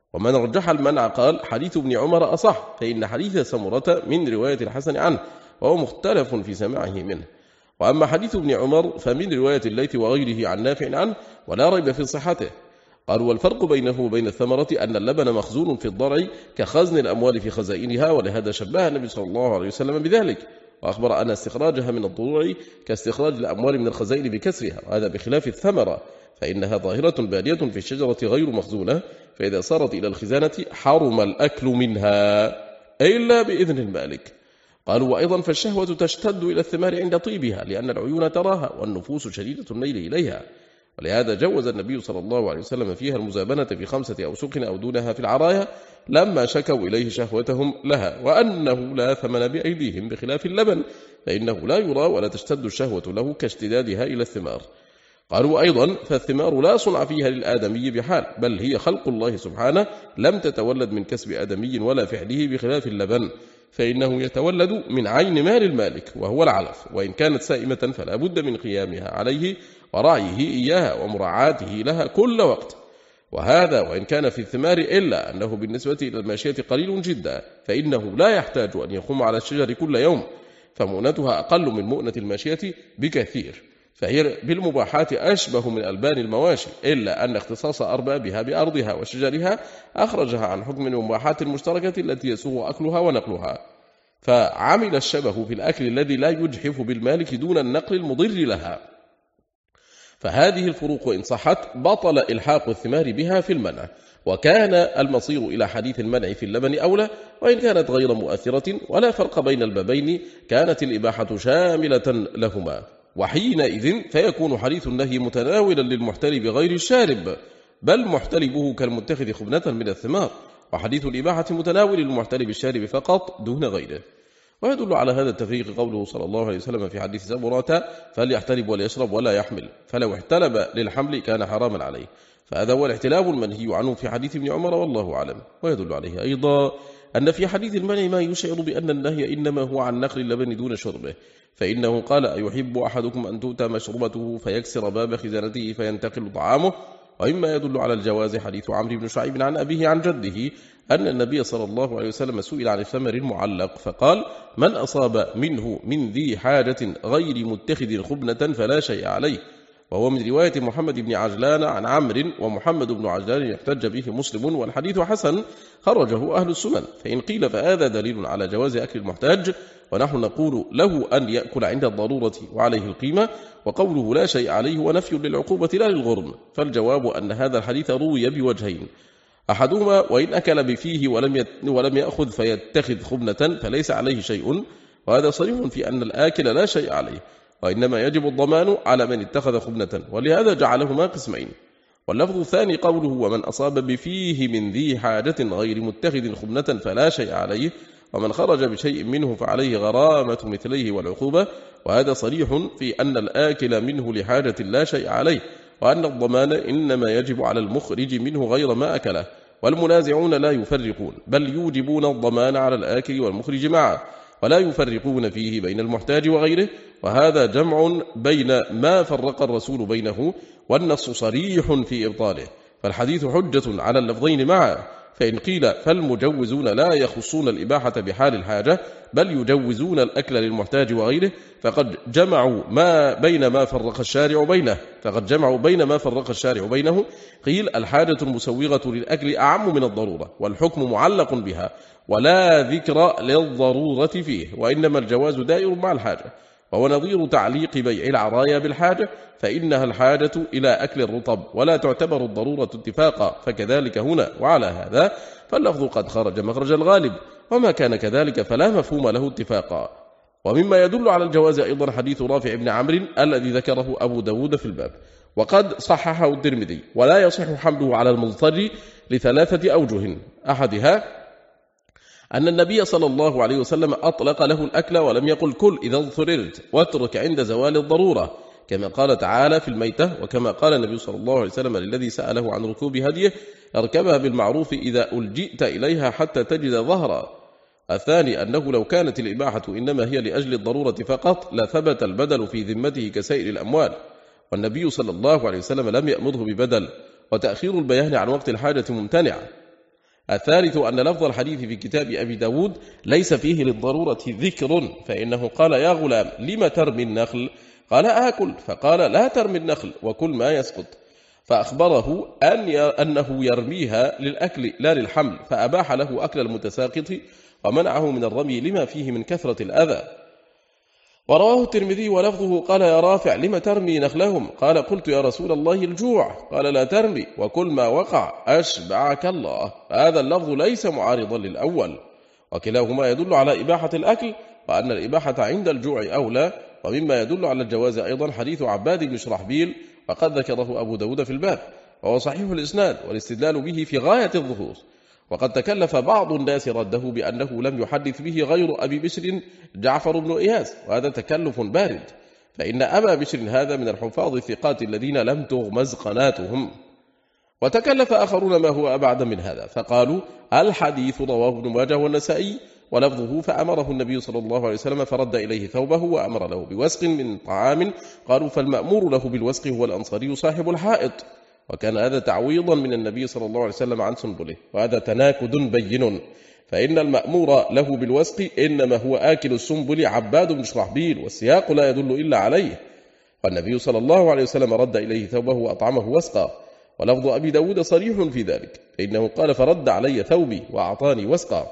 ومن رجح المنع قال حديث ابن عمر أصح، فإن حديث سمرة من رواية الحسن عنه وهو مختلف في سماعه منه. وأما حديث ابن عمر فمن رواية الليث وغيره عن نافع عنه ولا ريب في صحته. قالوا والفرق بينه وبين الثمرة أن اللبن مخزون في الضرع كخزن الأموال في خزائنها، ولهذا شبه النبي صلى الله عليه وسلم بذلك، وأخبر أن استخراجها من الضروع كاستخراج الأموال من الخزائن بكسرها، وهذا بخلاف الثمرة فإنها ظاهرة بادية في الشجرة غير مخزونة، فإذا صارت إلى الخزانة حرم الأكل منها إلا بإذن المالك. قالوا وأيضا فالشهوة تشتد إلى الثمار عند طيبها، لأن العيون تراها والنفوس شديدة الميل إليها، ولهذا جوز النبي صلى الله عليه وسلم فيها المزابنة في 5 أوسق أو دونها في العرايا لما شكوا إليه شهوتهم لها، وأنه لا ثمن بأيديهم بخلاف اللبن فإنه لا يرى ولا تشتد الشهوة له كاشتدادها إلى الثمار. قالوا أيضا فالثمار لا صنع فيها للآدمي بحال، بل هي خلق الله سبحانه لم تتولد من كسب آدمي ولا فعله بخلاف اللبن، فإنه يتولد من عين مال المالك وهو العلف، وإن كانت سائمة فلا بد من قيامها عليه ورعيه إياها ومراعاته لها كل وقت. وهذا وإن كان في الثمار، إلا أنه بالنسبة إلى الماشية قليل جدا، فإنه لا يحتاج أن يقوم على الشجر كل يوم، فمؤنتها أقل من مؤنة الماشية بكثير، فهي بالمباحات أشبه من ألبان المواشي، إلا أن اختصاص أربابها بأرضها وشجرها أخرجها عن حكم المباحات المشتركة التي يسوغ أكلها ونقلها، فعمل الشبه في الأكل الذي لا يجحف بالمالك دون النقل المضر لها. فهذه الفروق إن صحت بطل إلحاق الثمار بها في المنع، وكان المصير إلى حديث المنع في اللبن أولى، وإن كانت غير مؤثرة ولا فرق بين البابين كانت الإباحة شاملة لهما، وحينئذ فيكون حديث النهي متناولا للمحتلب غير الشارب، بل محتلبه كالمتخذ خبنة من الثمار، وحديث الإباحة متناول للمحتلب الشارب فقط دون غيره. ويدل على هذا التفريق قوله صلى الله عليه وسلم في حديث سمرة فليحتلب وليشرب ولا يحمل، فلو احتلب للحمل كان حراما عليه، فهذا هو الاحتلاب المنهي عنه في حديث ابن عمر والله أعلم. ويدل عليه أيضا أن في حديث المنع ما يشعر بأن النهي إنما هو عن نقل اللبن دون شربه، فإنه قال أيحب أحدكم أن تؤتى مشروبته فيكسر باب خزانته فينتقل طعامه. وإما يدل على الجواز حديث عمرو بن شعيب عن أبيه عن جده أن النبي صلى الله عليه وسلم سئل عن الثمر المعلق فقال من أصاب منه من ذي حاجة غير متخذ خبنة فلا شيء عليه، وهو من رواية محمد بن عجلان عن عمرو، ومحمد بن عجلان يحتج به مسلم، والحديث حسن خرجه أهل السنن. فإن قيل فهذا دليل على جواز أكل المحتاج، ونحن نقول له أن يأكل عند الضرورة وعليه القيمة، وقوله لا شيء عليه ونفي للعقوبة لا للغرم. فالجواب أن هذا الحديث روي بوجهين، أحدهما وإن أكل بفيه ولم يأخذ فيتخذ خبنة فليس عليه شيء، وهذا صريح في أن الآكل لا شيء عليه، وإنما يجب الضمان على من اتخذ خبنة، ولهذا جعلهما قسمين. واللفظ الثاني قوله ومن أصاب بفيه من ذي حاجة غير متخذ خبنة فلا شيء عليه، ومن خرج بشيء منه فعليه غرامة مثليه والعقوبة، وهذا صريح في أن الآكل منه لحاجة لا شيء عليه، وأن الضمان إنما يجب على المخرج منه غير ما أكله. والمنازعون لا يفرقون، بل يوجبون الضمان على الآكل والمخرج معه، ولا يفرقون فيه بين المحتاج وغيره، وهذا جمع بين ما فرق الرسول بينه، والنص صريح في إبطاله، فالحديث حجة على اللفظين معا. فإن قيل فالمجوزون لا يخصون الإباحة بحال الحاجة، بل يجوزون الأكل للمحتاج وغيره، فقد جمعوا بين ما فرق الشارع بينه. قيل الحاجة المسوغة للأكل أعم من الضرورة، والحكم معلق بها ولا ذكر للضرورة فيه، وإنما الجواز دائر مع الحاجة، وهو نظير تعليق بيع العرايا بالحاجة، فإنها الحاجة إلى أكل الرطب ولا تعتبر الضرورة اتفاقا، فكذلك هنا. وعلى هذا فاللفظ قد خرج مخرج الغالب، وما كان كذلك فلا مفهوم له اتفاقا. ومما يدل على الجواز أيضا حديث رافع بن عمرو الذي ذكره أبو داود في الباب، وقد صححه الترمذي، ولا يصح حمله على المضطر ل3 أوجه. أحدها أن النبي صلى الله عليه وسلم أطلق له الأكل ولم يقل كل إذا اضطررت واترك عند زوال الضرورة، كما قال تعالى في الميتة، وكما قال النبي صلى الله عليه وسلم للذي سأله عن ركوب هديه اركبها بالمعروف إذا ألجئت إليها حتى تجد ظهرا. الثاني أنه لو كانت الإباحة إنما هي لأجل الضرورة فقط لثبت البدل في ذمته كسائر الأموال، والنبي صلى الله عليه وسلم لم يأمره ببدل، وتأخير البيان عن وقت الحاجة ممتنع. الثالث أن لفظ الحديث في كتاب أبي داود ليس فيه للضرورة ذكر، فإنه قال يا غلام لم ترمي النخل؟ قال آكل، فقال لا ترمي النخل وكل ما يسقط، فأخبره أنه يرميها للأكل لا للحمل، فأباح له أكل المتساقط ومنعه من الرمي لما فيه من كثرة الأذى. ورواه الترمذي ولفظه قال يا رافع لم ترمي نخلهم؟ قال قلت يا رسول الله الجوع، قال لا ترمي وكل ما وقع أشبعك الله. هذا اللفظ ليس معارضا للأول، وكلاهما يدل على إباحة الأكل، وأن الإباحة عند الجوع أولى. ومما يدل على الجواز أيضا حديث عباد بن شرحبيل، وقد ذكره أبو داود في الباب، وهو صحيح الإسناد، والاستدلال به في غاية الظهور. وقد تكلف بعض الناس رده بأنه لم يحدث به غير أبي بشر جعفر بن إياس، وهذا تكلف بارد، فإن أبا بشر هذا من الحفاظ الثقات الذين لم تغمز قناتهم. وتكلف آخرون ما هو أبعد من هذا، فقالوا الحديث رواه ابن ماجه والنسائي ولفظه فأمره النبي صلى الله عليه وسلم فرد إليه ثوبه وأمر له بوسق من طعام. قالوا فالمأمور له بالوسق هو الأنصاري صاحب الحائط، وكان هذا تعويضا من النبي صلى الله عليه وسلم عن سنبله، وهذا تناكد بين، فإن المأمور له بالوسق إنما هو آكل السنبل عباد بن شرحبيل، والسياق لا يدل إلا عليه، والنبي صلى الله عليه وسلم رد إليه ثوبه وأطعمه وسقا. ولفظ أبي داود صريح في ذلك، فإنه قال فرد علي ثوبي وأعطاني وسقا.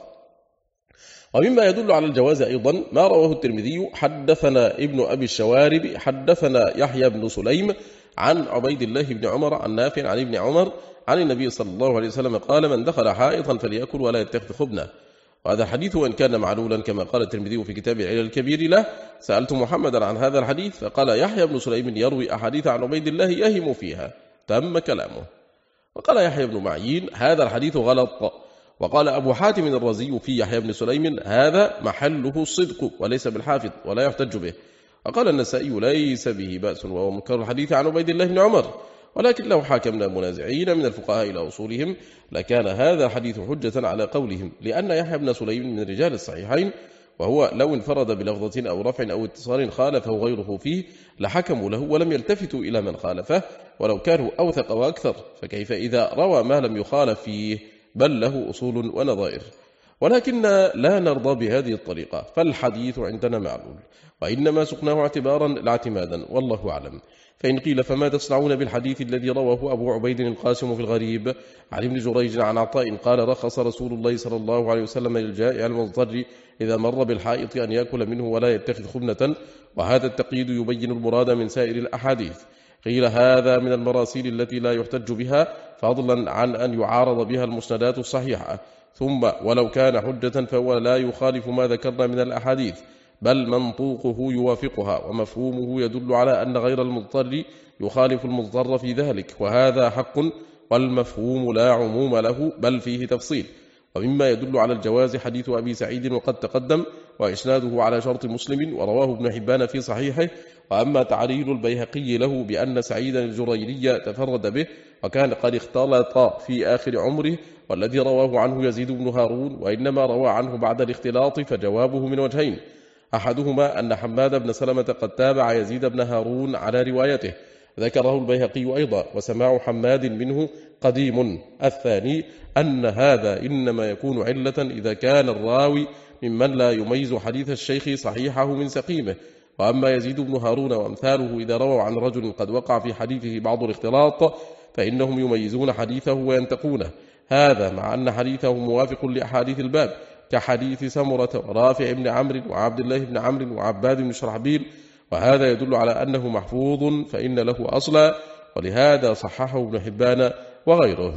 ومما يدل على الجواز أيضا ما رواه الترمذي حدثنا ابن أبي الشوارب حدثنا يحيى بن سليم عن عبيد الله بن عمر عن نافع عن ابن عمر عن النبي صلى الله عليه وسلم قال من دخل حائطا فليأكل ولا يتخذ خبنا. وهذا الحديث وإن كان معلولا كما قال الترمذي في كتاب العلل الكبير له، سألت محمدا عن هذا الحديث فقال يحيى بن سليم يروي أحاديث عن عبيد الله يهم فيها، تم كلامه. وقال يحيى بن معين هذا الحديث غلط. وقال أبو حاتم الرازي في يحيى بن سليم هذا محله الصدق وليس بالحافظ ولا يحتج به. وقال النسائي ليس به بأس وهو منكر الحديث عن عبيد الله بن عمر، ولكن لو حاكمنا منازعين من الفقهاء إلى أصولهم لكان هذا الحديث حجة على قولهم، لأن يحيى بن سليم من رجال الصحيحين، وهو لو انفرد بلفظة أو رفع أو اتصال خالفه غيره فيه لحكموا له ولم يلتفتوا إلى من خالفه ولو كانوا أوثق وأكثر، فكيف إذا روى ما لم يخالف فيه بل له أصول ونظائر. ولكن لا نرضى بهذه الطريقة، فالحديث عندنا معلول، وإنما سقناه اعتبارا لا اعتمادا، والله أعلم. فإن قيل فما تصنعون بالحديث الذي رواه أبو عبيد القاسم في الغريب عن ابن جريج عن عطاء قال رخص رسول الله صلى الله عليه وسلم للجائع المضطر إذا مر بالحائط أن يأكل منه ولا يتخذ خبنة، وهذا التقييد يبين المراد من سائر الأحاديث. قيل هذا من المراسيل التي لا يحتج بها، فضلا عن أن يعارض بها المسندات الصحيحة. ثم ولو كان حجة فهو لا يخالف ما ذكرنا من الأحاديث، بل منطوقه يوافقها، ومفهومه يدل على أن غير المضطر يخالف المضطر في ذلك، وهذا حق، والمفهوم لا عموم له بل فيه تفصيل. ومما يدل على الجواز حديث أبي سعيد وقد تقدم، وإسناده على شرط مسلم، ورواه ابن حبان في صحيحه. وأما تعليل البيهقي له بأن سعيدا الجريري تفرد به وكان قد اختلط في آخر عمره، والذي رواه عنه يزيد بن هارون وإنما روى عنه بعد الاختلاط، فجوابه من وجهين: أحدهما أن حماد بن سلمة قد تابع يزيد بن هارون على روايته، ذكره البيهقي أيضا، وسماع حماد منه قديم. الثاني أن هذا إنما يكون علة إذا كان الراوي ممن لا يميز حديث الشيخ صحيحه من سقيمه. وأما يزيد بن هارون وأمثاله إذا رووا عن رجل قد وقع في حديثه بعض الاختلاط فإنهم يميزون حديثه وينتقونه، هذا مع أن حديثه موافق لأحاديث الباب كحديث سمرة ورافع بن عمرو وعبد الله بن عمرو وعباد بن شرحبيل، وهذا يدل على أنه محفوظ فإن له أصلا، ولهذا صححه ابن حبان وغيره.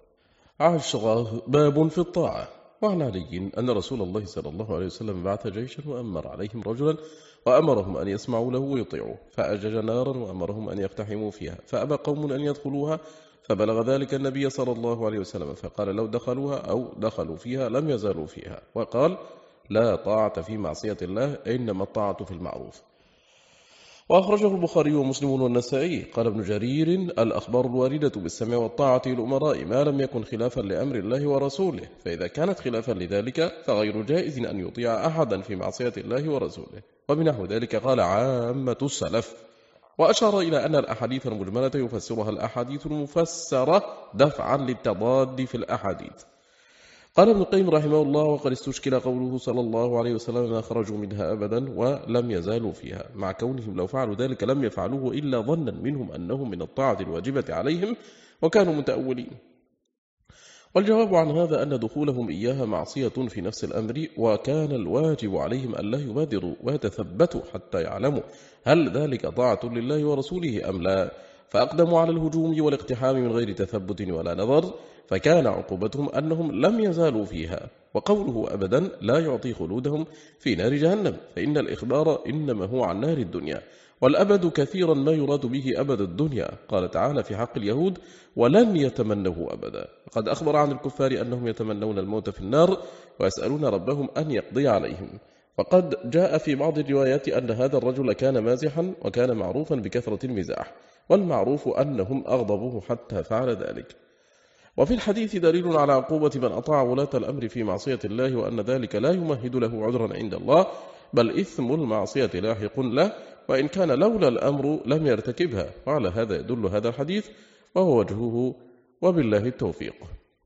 10 باب في الطاعة. وعن علي أن رسول الله صلى الله عليه وسلم بعث جيشا وأمر عليهم رجلا وأمرهم أن يسمعوا له ويطيعوا، فأجج نارا وأمرهم أن يقتحموا فيها، فأبى قوم أن يدخلوها، فبلغ ذلك النبي صلى الله عليه وسلم، فقال لو دخلوها أو دخلوا فيها لم يزالوا فيها، وقال لا طاعة في معصية الله، إنما الطاعة في المعروف. وأخرجه البخاري ومسلم والنسائي. قال ابن جرير الأخبار الواردة بالسمع والطاعة للأمراء ما لم يكن خلافا لأمر الله ورسوله، فإذا كانت خلافا لذلك فغير جائز أن يطيع أحدا في معصية الله ورسوله. وبنحو ذلك قال عامة السلف. وأشار إلى أن الأحاديث المجملة يفسرها الأحاديث المفسرة دفعا للتضاد في الأحاديث. قال ابن القيم رحمه الله: وقد استشكل قوله صلى الله عليه وسلم: ما خرجوا منها أبدا ولم يزالوا فيها، مع كونهم لو فعلوا ذلك لم يفعلوه إلا ظنا منهم أنهم من الطاعة الواجبة عليهم وكانوا متأولين. والجواب عن هذا أن دخولهم إياها معصية في نفس الأمر، وكان الواجب عليهم أن لا يبادروا ويتثبتوا حتى يعلموا هل ذلك طاعة لله ورسوله أم لا، فأقدموا على الهجوم والاقتحام من غير تثبت ولا نظر، فكان عقوبتهم أنهم لم يزالوا فيها. وقوله أبدا لا يعطي خلودهم في نار جهنم، فإن الإخبار إنما هو عن نار الدنيا، والأبد كثيرا ما يراد به أبد الدنيا. قال تعالى في حق اليهود: ولن يتمنه أبدا. قد أخبر عن الكفار أنهم يتمنون الموت في النار ويسألون ربهم أن يقضي عليهم. وقد جاء في بعض الروايات أن هذا الرجل كان مازحا وكان معروفا بكثرة المزاح، والمعروف أنهم أغضبوه حتى فعل ذلك. وفي الحديث دليل على عقوبة من أطاع ولاة الأمر في معصية الله، وأن ذلك لا يمهد له عذرا عند الله، بل إثم المعصية لاحق له، وإن كان لولا الأمر لم يرتكبها. وعلى هذا يدل هذا الحديث، وهو وجهه، وبالله التوفيق.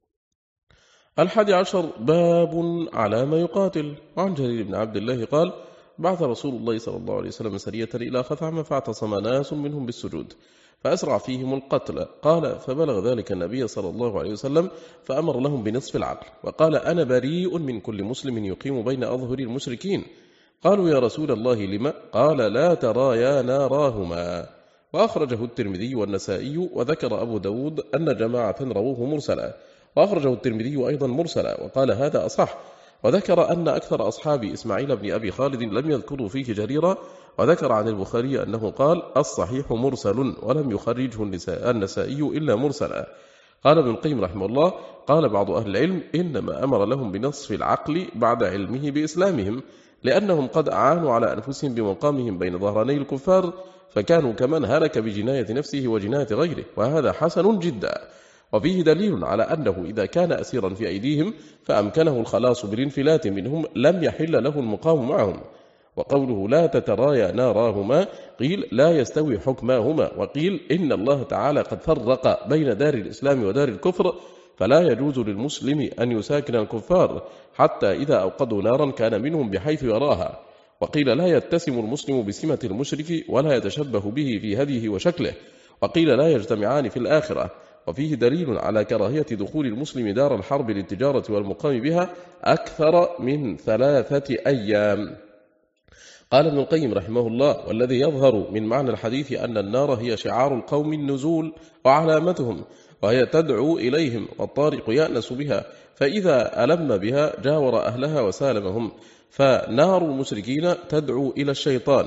11 باب على ما يقاتل. وعن جرير بن عبد الله قال: بعث رسول الله صلى الله عليه وسلم سرية إلى خثعم، فاعتصم ناس منهم بالسجود فأسرع فيهم القتل. قال: فبلغ ذلك النبي صلى الله عليه وسلم فأمر لهم بنصف العقل، وقال: أنا بريء من كل مسلم يقيم بين أظهر المشركين. قالوا: يا رسول الله لما؟ قال: لا ترايا ناراهما. وأخرجه الترمذي والنسائي، وذكر أبو داود أن جماعة رووه مرسلا، وأخرجه الترمذي أيضا مرسلا وقال هذا أصح. وذكر أن أكثر أصحاب إسماعيل بن أبي خالد لم يذكروا فيه جريرا. وذكر عن البخاري أنه قال: الصحيح مرسل، ولم يخرجه النسائي إلا مرسلا. قال ابن القيم رحمه الله: قال بعض أهل العلم: إنما أمر لهم بنصف العقل بعد علمه بإسلامهم، لأنهم قد أعانوا على أنفسهم بمقامهم بين ظهراني الكفار، فكانوا كمن هلك بجناية نفسه وجناية غيره، وهذا حسن جدا. وفيه دليل على أنه إذا كان أسيرا في أيديهم فأمكنه الخلاص بالانفلات منهم لم يحل له المقام معهم. وقوله لا تترايا ناراهما قيل لا يستوي حكماهما، وقيل إن الله تعالى قد فرق بين دار الإسلام ودار الكفر، فلا يجوز للمسلم أن يساكن الكفار حتى إذا أوقدوا نارا كان منهم بحيث يراها. وقيل لا يتسم المسلم بسمة المشرك ولا يتشبه به في هديه وشكله، وقيل لا يجتمعان في الآخرة. وفيه دليل على كراهية دخول المسلم دار الحرب للتجارة والمقام بها أكثر من 3 أيام. قال ابن القيم رحمه الله: والذي يظهر من معنى الحديث أن النار هي شعار القوم النزول وعلامتهم، وهي تدعو إليهم، والطارق يأنس بها، فإذا ألم بها جاور أهلها وسالمهم. فنار المشركين تدعو إلى الشيطان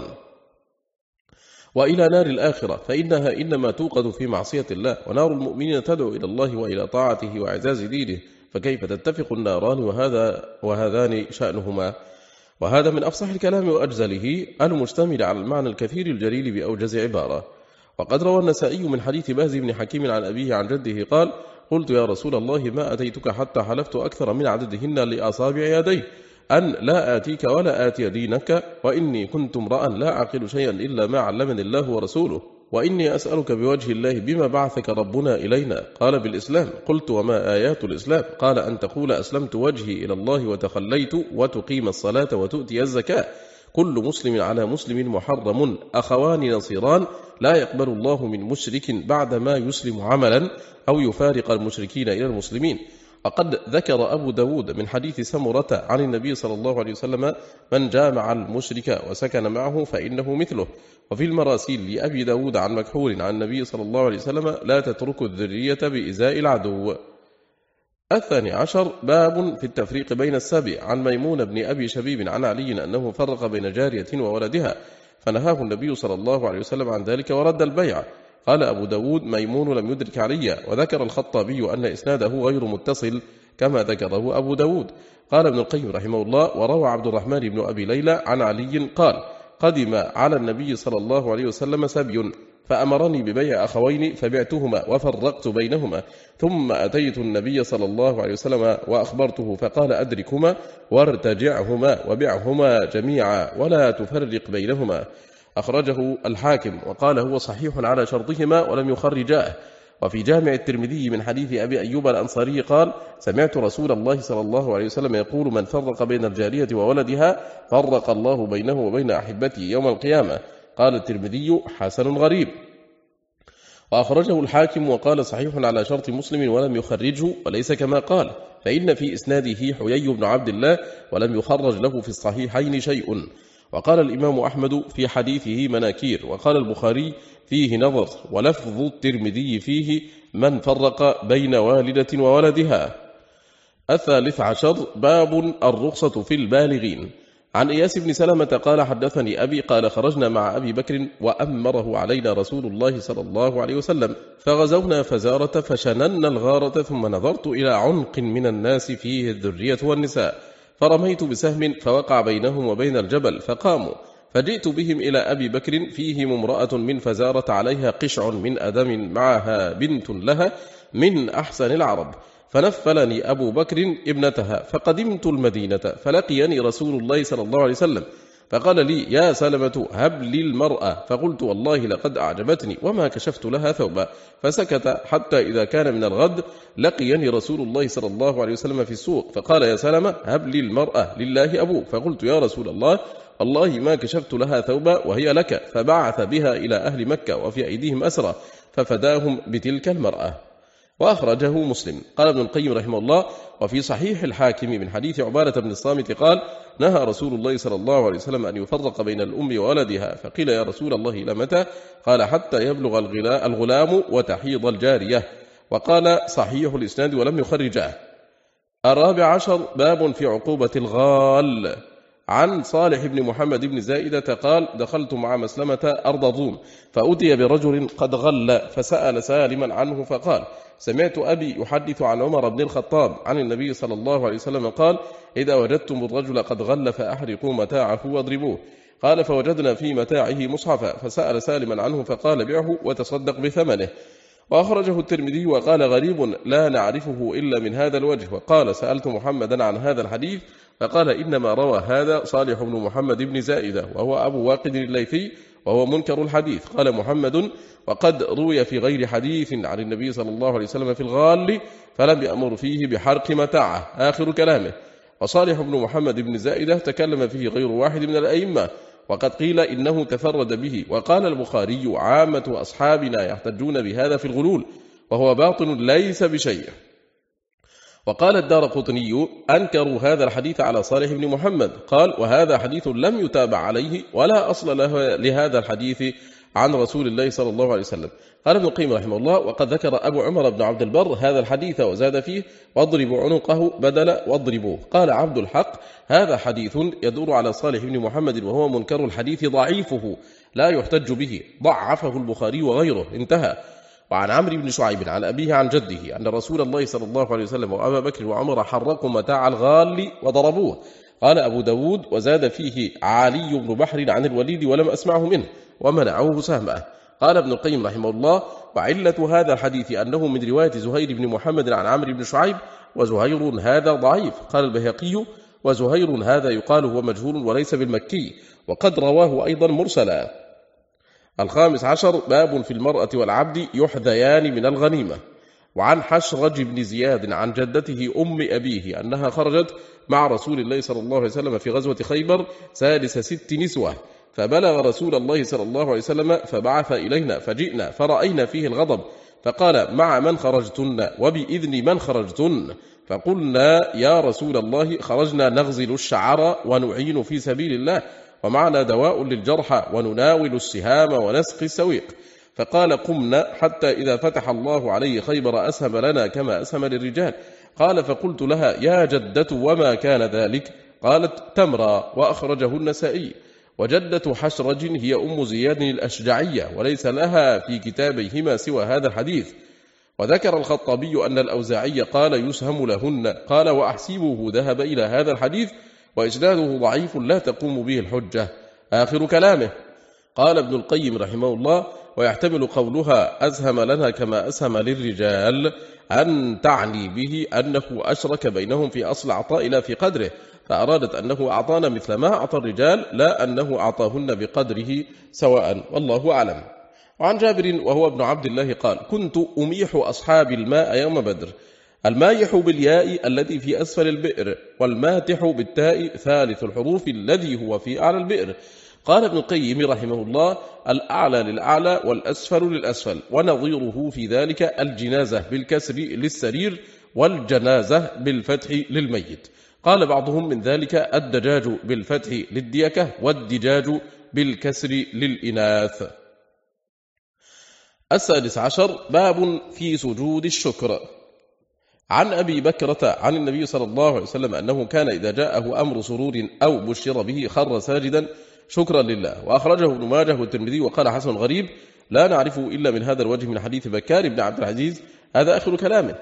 وإلى نار الآخرة، فإنها إنما توقد في معصية الله، ونار المؤمنين تدعو إلى الله وإلى طاعته وإعزاز دينه، فكيف تتفق الناران وهذان شأنهما؟ وهذا من أفصح الكلام وأجزله، المشتمل على المعنى الكثير الجليل بأوجز عبارة. وقد روى النسائي من حديث باز بن حكيم عن أبيه عن جده قال: قلت يا رسول الله ما أتيتك حتى حلفت أكثر من عددهن لأصابع يديه أن لا آتيك ولا آتي دينك، وإني كنت امرأ لا أعقل شيئا إلا ما علمني الله ورسوله، وإني أسألك بوجه الله بما بعثك ربنا إلينا. قال: بالإسلام. قلت: وما آيات الإسلام؟ قال: أن تقول أسلمت وجهي إلى الله وتخليت، وتقيم الصلاة وتؤتي الزكاة. كل مسلم على مسلم محرم، أخوان نصيران، لا يقبل الله من مشرك بعدما يسلم عملا أو يفارق المشركين إلى المسلمين. وقد ذكر أبو داود من حديث سمرة عن النبي صلى الله عليه وسلم: من جامع المشرك وسكن معه فإنه مثله. وفي المراسيل لأبي داود عن مكحول عن النبي صلى الله عليه وسلم: لا تتركوا الذرية بإزاء العدو. 12 باب في التفريق بين السبع. عن ميمون بن أبي شبيب عن علي أنه فرق بين جارية وولدها، فنهاه النبي صلى الله عليه وسلم عن ذلك ورد البيع. قال أبو داود: ميمون لم يدرك عليا. وذكر الخطابي أن إسناده غير متصل كما ذكره أبو داود. قال ابن القيم رحمه الله: وروى عبد الرحمن بن أبي ليلى عن علي قال: قدم على النبي صلى الله عليه وسلم سبي، فأمرني ببيع أخوين فبعتهما وفرقت بينهما، ثم أتيت النبي صلى الله عليه وسلم وأخبرته، فقال: أدركهما وارتجعهما وبعهما جميعا ولا تفرق بينهما. أخرجه الحاكم وقال هو صحيح على شرطهما ولم يخرجاه. وفي جامع الترمذي من حديث أبي أيوب الأنصاري قال: سمعت رسول الله صلى الله عليه وسلم يقول: من فرق بين الجارية وولدها فرق الله بينه وبين أحبته يوم القيامة. قال الترمذي: حسن غريب. وأخرجه الحاكم وقال: صحيح على شرط مسلم ولم يخرجه، وليس كما قال، فإن في إسناده حيي بن عبد الله ولم يخرج له في الصحيحين شيء. وقال الإمام أحمد في حديثه مناكير. وقال البخاري: فيه نظر. ولفظ الترمذي فيه: من فرق بين والدة وولدها. 13 باب الرخصة في البالغين. عن إياس بن سلمة قال: حدثني أبي قال: خرجنا مع أبي بكر وأمره علينا رسول الله صلى الله عليه وسلم، فغزونا فزارة فشننا الغارة، ثم نظرت إلى عنق من الناس فيه الذرية والنساء، فرميت بسهم فوقع بينهم وبين الجبل، فقاموا، فجئت بهم إلى أبي بكر، فيهم امرأة من فزارة عليها قشع من أدم معها بنت لها من أحسن العرب، فنفلني أبو بكر ابنتها، فقدمت المدينة، فلقيني رسول الله صلى الله عليه وسلم، فقال لي: يا سلمة هب لي المرأة، فقلت: والله لقد أعجبتني، وما كشفت لها ثوبا، فسكت. حتى إذا كان من الغد لقيني رسول الله صلى الله عليه وسلم في السوق، فقال: يا سلمة هب لي المرأة، لله أبوك. فقلت: يا رسول الله والله ما كشفت لها ثوبا وهي لك، فبعث بها إلى أهل مكة وفي أيديهم أسرى، ففداهم بتلك المرأة. وأخرجه مسلم. قال ابن القيم رحمه الله: وفي صحيح الحاكم من حديث عبادة بن الصامت قال: نهى رسول الله صلى الله عليه وسلم أن يفرق بين الأم وولدها، فقيل: يا رسول الله لمتى؟ قال: حتى يبلغ الغلام وتحيض الجارية. وقال: صحيح الإسناد ولم يخرجه. 14 باب في عقوبة الغال. عن صالح بن محمد بن زائدة قال: دخلت مع مسلمة أرض ضوم، فأتي برجل قد غل، فسأل سالما عنه، فقال: سمعت أبي يحدث عن عمر بن الخطاب عن النبي صلى الله عليه وسلم قال: إذا وجدتم الرجل قد غل فأحرقوا متاعه واضربوه. قال: فوجدنا في متاعه مصحفا، فسأل سالما عنه، فقال: بعه وتصدق بثمنه. وأخرجه الترمذي وقال: غريب لا نعرفه إلا من هذا الوجه. وقال: سألت محمدا عن هذا الحديث، فقال: إنما روى هذا صالح بن محمد بن زائدة، وهو أبو واقد الليثي، وهو منكر الحديث. قال محمد: وقد روي في غير حديث عن النبي صلى الله عليه وسلم في الغال، فلم يأمر فيه بحرق متاعه. آخر كلامه. وصالح بن محمد بن زائدة تكلم فيه غير واحد من الأئمة، وقد قيل إنه تفرد به. وقال البخاري: عامة أصحابنا يحتجون بهذا في الغلول، وهو باطل ليس بشيء. وقال الدارقطني: أنكروا هذا الحديث على صالح بن محمد. قال: وهذا حديث لم يتابع عليه، ولا أصل لهذا الحديث عن رسول الله صلى الله عليه وسلم. قال ابن القيم رحمه الله: وقد ذكر أبو عمر بن عبد البر هذا الحديث وزاد فيه: واضربوا عنقه بدل واضربوه. قال عبد الحق: هذا حديث يدور على صالح بن محمد، وهو منكر الحديث ضعيفه لا يحتج به، ضعفه البخاري وغيره. انتهى. وعن عمرو بن شعيب عن أبيه عن جده أن رسول الله صلى الله عليه وسلم وأبا بكر وعمر حرقوا متاع الغال وضربوه. قال أبو داود: وزاد فيه علي بن بحر عن الوليد ولم أسمعه منه، ومنعوه سهمه. قال ابن القيم رحمه الله: وعلة هذا الحديث أنه من رواية زهير بن محمد عن عمرو بن شعيب، وزهير هذا ضعيف. قال البيهقي: وزهير هذا يقال هو مجهول وليس بالمكي، وقد رواه أيضا مرسلا. 15 باب في المرأة والعبد يحذيان من الغنيمة. وعن حشرج بن زياد عن جدته أم أبيه أنها خرجت مع رسول الله صلى الله عليه وسلم في غزوة خيبر سادس 6 نسوة، فبلغ رسول الله صلى الله عليه وسلم، فبعث إلينا، فجئنا فرأينا فيه الغضب، فقال: مع من خرجتن وبإذن من خرجتن؟ فقلنا: يا رسول الله خرجنا نغزل الشعر ونعين في سبيل الله، ومعنا دواء للجرحى، ونناول السهام ونسقي السويق. فقال: قمنا حتى إذا فتح الله عليه خيبر أسهم لنا كما أسهم للرجال. قال: فقلت لها: يا جدة وما كان ذلك؟ قالت: تمرى. وأخرجه النسائي. وجدة حشرج هي أم زياد الأشجعية، وليس لها في كتابيهما سوى هذا الحديث. وذكر الخطابي أن الأوزاعي قال: يسهم لهن. قال: وأحسبه ذهب إلى هذا الحديث، وإسناده ضعيف لا تقوم به الحجة. آخر كلامه. قال ابن القيم رحمه الله: ويحتمل قولها أسهم لنا كما أسهم للرجال أن تعني به أنه أشرك بينهم في أصل عطاء لا في قدره، فأرادت أنه أعطانا مثل ما أعطى الرجال، لا أنه أعطاهن بقدره سواء، والله أعلم. وعن جابر وهو ابن عبد الله قال كنت أميح أصحاب الماء يوم بدر. المايح بالياء الذي في أسفل البئر، والماتح بالتاء ثالث الحروف الذي هو في أعلى البئر. قال ابن القيم رحمه الله الأعلى للأعلى والأسفل للأسفل، ونظيره في ذلك الجنازة بالكسر للسرير والجنازة بالفتح للميت. قال بعضهم من ذلك الدجاج بالفتح للديكة والدجاج بالكسر للإناث. 16 باب في سجود الشكر. عن أبي بكرة عن النبي صلى الله عليه وسلم أنه كان إذا جاءه أمر سرور أو بشر به خر ساجدا شكرا لله. وأخرجه ابن ماجه والترمذي وقال حسن غريب لا نعرفه إلا من هذا الوجه من حديث بكار بن عبد العزيز. هذا آخر كلامه.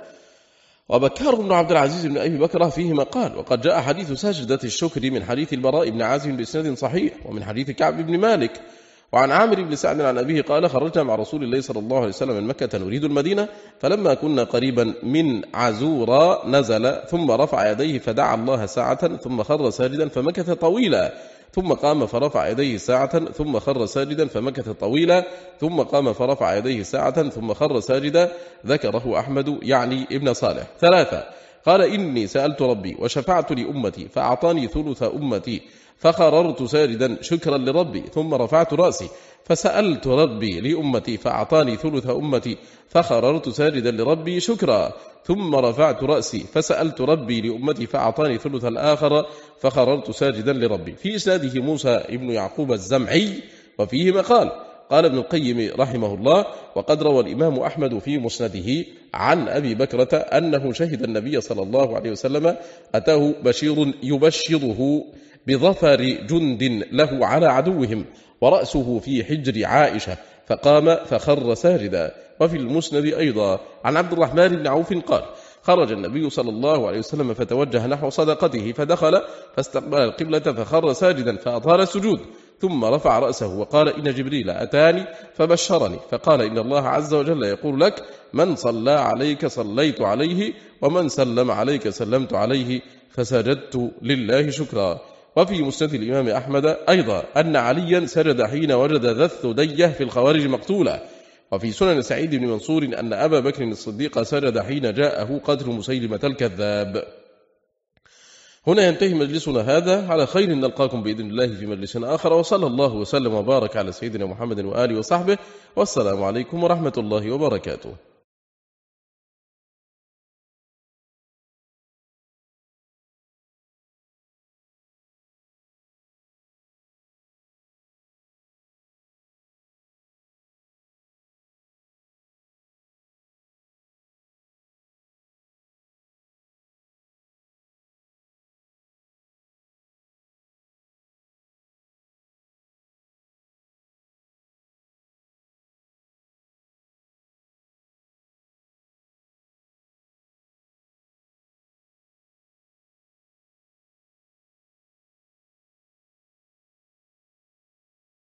وبكار بن عبد العزيز بن أبي بكرة فيه مقال. وقد جاء حديث سجدة الشكر من حديث البراء بن عازم بإسناد صحيح، ومن حديث كعب بن مالك. وعن عامر بن سعد عن أبيه قال خرجنا مع رسول الله صلى الله عليه وسلم من مكة نريد المدينة، فلما كنا قريبا من عزورا نزل ثم رفع يديه فدعا الله ساعة ثم خر ساجدا فمكث طويلا، ثم قام فرفع يديه ساعة ثم خر ساجدا فمكث طويلا، ثم قام فرفع يديه ساعة ثم خر ساجدا. ذكره أحمد يعني ابن صالح. 3 قال إني سألت ربي وشفعت لأمتي فأعطاني ثلث أمتي فخررت ساجدا شكرا لربي، ثم رفعت رأسي فسألت ربي لأمتي فأعطاني ثلث أمتي فخررت ساجدا لربي شكرا، ثم رفعت رأسي فسألت ربي لأمتي فأعطاني ثلث الآخر فخررت ساجدا لربي. في إسناده موسى ابن يعقوب الزمعي وفيه مقال. قال ابن القيم رحمه الله وقد روى الإمام أحمد في مسنده عن أبي بكرة أنه شهد النبي صلى الله عليه وسلم أتاه بشير يبشره بظفر جند له على عدوهم ورأسه في حجر عائشة، فقام فخر ساجدا. وفي المسند أيضا عن عبد الرحمن بن عوف قال خرج النبي صلى الله عليه وسلم فتوجه نحو صدقته فدخل فاستقبل القبلة فخر ساجدا فأطال السجود، ثم رفع رأسه وقال إن جبريل أتاني فبشرني فقال إن الله عز وجل يقول لك من صلى عليك صليت عليه ومن سلم عليك سلمت عليه، فسجدت لله شكرا. وفي مسند الإمام أحمد أيضا أن عليا سجد حين وجد ذا الثدية في الخوارج مقتولا. وفي سنن سعيد بن منصور أن أبا بكر الصديق سجد حين جاءه قتل مسيلمة الكذاب. هنا ينتهي مجلسنا هذا، على خير نلقاكم بإذن الله في مجلس آخر، وصلى الله وسلم وبارك على سيدنا محمد وآله وصحبه، والسلام عليكم ورحمة الله وبركاته.